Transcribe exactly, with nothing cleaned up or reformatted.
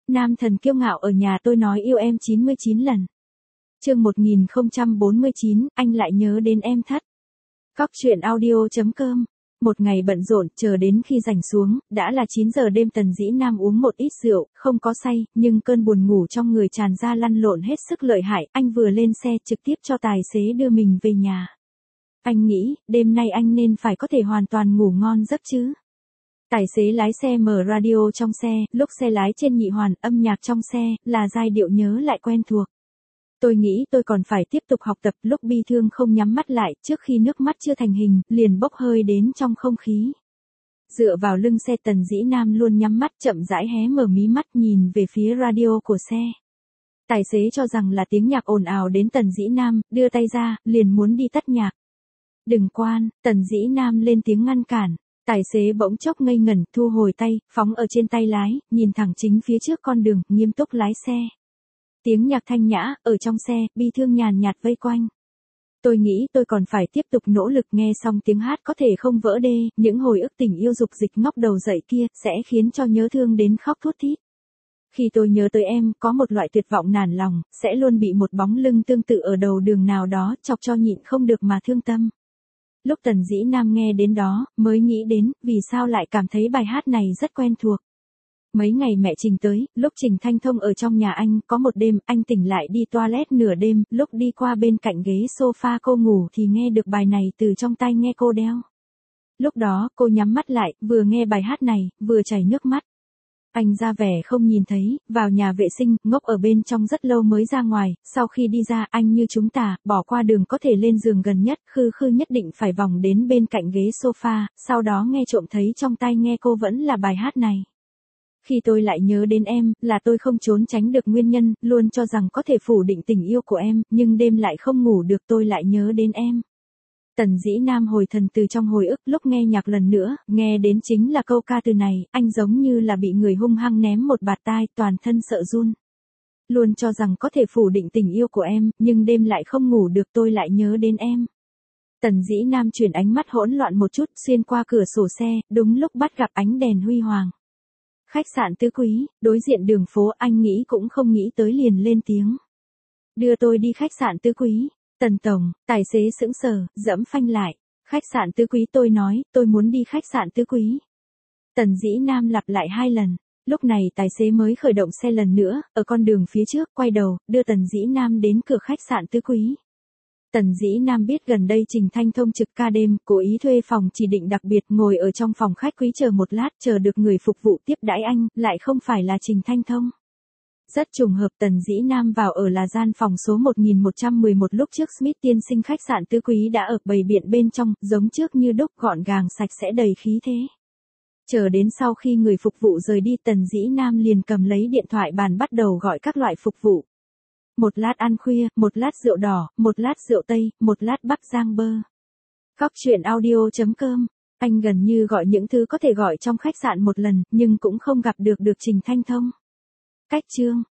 Nam thần kiêu ngạo ở nhà tôi nói yêu em chín mươi chín lần. Chương một nghìn không trăm bốn mươi chín, anh lại nhớ đến em thắt. Cóc truyện audio chấm com. Một ngày bận rộn, chờ đến khi rảnh xuống, đã là chín giờ đêm. Tần Dĩ Nam uống một ít rượu, không có say, nhưng cơn buồn ngủ trong người tràn ra lăn lộn hết sức lợi hại. Anh vừa lên xe trực tiếp cho tài xế đưa mình về nhà. Anh nghĩ, đêm nay anh nên phải có thể hoàn toàn ngủ ngon giấc chứ. Tài xế lái xe mở radio trong xe, lúc xe lái trên nhị hoàn, âm nhạc trong xe, là giai điệu nhớ lại quen thuộc. Tôi nghĩ tôi còn phải tiếp tục học tập. Lúc bi thương không nhắm mắt lại, trước khi nước mắt chưa thành hình, liền bốc hơi đến trong không khí. Dựa vào lưng xe, Tần Dĩ Nam luôn nhắm mắt, chậm rãi hé mở mí mắt nhìn về phía radio của xe. Tài xế cho rằng là tiếng nhạc ồn ào đến Tần Dĩ Nam, đưa tay ra, liền muốn đi tắt nhạc. Đừng quan, Tần Dĩ Nam lên tiếng ngăn cản. Tài xế bỗng chốc ngây ngẩn, thu hồi tay, phóng ở trên tay lái, nhìn thẳng chính phía trước con đường, nghiêm túc lái xe. Tiếng nhạc thanh nhã, ở trong xe, bi thương nhàn nhạt vây quanh. Tôi nghĩ tôi còn phải tiếp tục nỗ lực. Nghe xong tiếng hát có thể không vỡ đê, những hồi ức tình yêu dục dịch ngóc đầu dậy kia, sẽ khiến cho nhớ thương đến khóc thút thít. Khi tôi nhớ tới em, có một loại tuyệt vọng nản lòng, sẽ luôn bị một bóng lưng tương tự ở đầu đường nào đó, chọc cho nhịn không được mà thương tâm. Lúc Tần Dĩ Nam nghe đến đó, mới nghĩ đến, vì sao lại cảm thấy bài hát này rất quen thuộc. Mấy ngày mẹ Trình tới, lúc Trình Thanh Thông ở trong nhà anh, có một đêm, anh tỉnh lại đi toilet nửa đêm, lúc đi qua bên cạnh ghế sofa cô ngủ thì nghe được bài này từ trong tai nghe cô đeo. Lúc đó, cô nhắm mắt lại, vừa nghe bài hát này, vừa chảy nước mắt. Anh ra vẻ không nhìn thấy, vào nhà vệ sinh, ngốc ở bên trong rất lâu mới ra ngoài, sau khi đi ra, anh như chúng ta, bỏ qua đường có thể lên giường gần nhất, khư khư nhất định phải vòng đến bên cạnh ghế sofa, sau đó nghe trộm thấy trong tai nghe cô vẫn là bài hát này. Khi tôi lại nhớ đến em, là tôi không trốn tránh được nguyên nhân, luôn cho rằng có thể phủ định tình yêu của em, nhưng đêm lại không ngủ được, tôi lại nhớ đến em. Tần Dĩ Nam hồi thần từ trong hồi ức, lúc nghe nhạc lần nữa, nghe đến chính là câu ca từ này, anh giống như là bị người hung hăng ném một bạt tai, toàn thân sợ run. Luôn cho rằng có thể phủ định tình yêu của em, nhưng đêm lại không ngủ được, tôi lại nhớ đến em. Tần Dĩ Nam chuyển ánh mắt hỗn loạn một chút, xuyên qua cửa sổ xe, đúng lúc bắt gặp ánh đèn huy hoàng. Khách sạn Tứ Quý, đối diện đường phố. Anh nghĩ cũng không nghĩ tới liền lên tiếng. Đưa tôi đi khách sạn Tứ Quý. Tần tổng, tài xế sững sờ, dẫm phanh lại. Khách sạn Tứ Quý, tôi nói, tôi muốn đi khách sạn Tứ Quý. Tần Dĩ Nam lặp lại hai lần. Lúc này tài xế mới khởi động xe lần nữa, ở con đường phía trước, quay đầu, đưa Tần Dĩ Nam đến cửa khách sạn Tứ Quý. Tần Dĩ Nam biết gần đây Trình Thanh Thông trực ca đêm, cố ý thuê phòng chỉ định đặc biệt, ngồi ở trong phòng khách quý chờ một lát, chờ được người phục vụ tiếp đãi anh, lại không phải là Trình Thanh Thông. Rất trùng hợp, Tần Dĩ Nam vào ở là gian phòng số một nghìn một trăm mười một, lúc trước Smith tiên sinh khách sạn Tứ Quý đã ở bày biện bên trong, giống trước như đúc, gọn gàng sạch sẽ đầy khí thế. Chờ đến sau khi người phục vụ rời đi, Tần Dĩ Nam liền cầm lấy điện thoại bàn bắt đầu gọi các loại phục vụ. Một lát ăn khuya, một lát rượu đỏ, một lát rượu tây, một lát bắc giang bơ. Cóc truyện audio chấm com. Anh gần như gọi những thứ có thể gọi trong khách sạn một lần, nhưng cũng không gặp được được Trình Thanh Thông. Cách chương.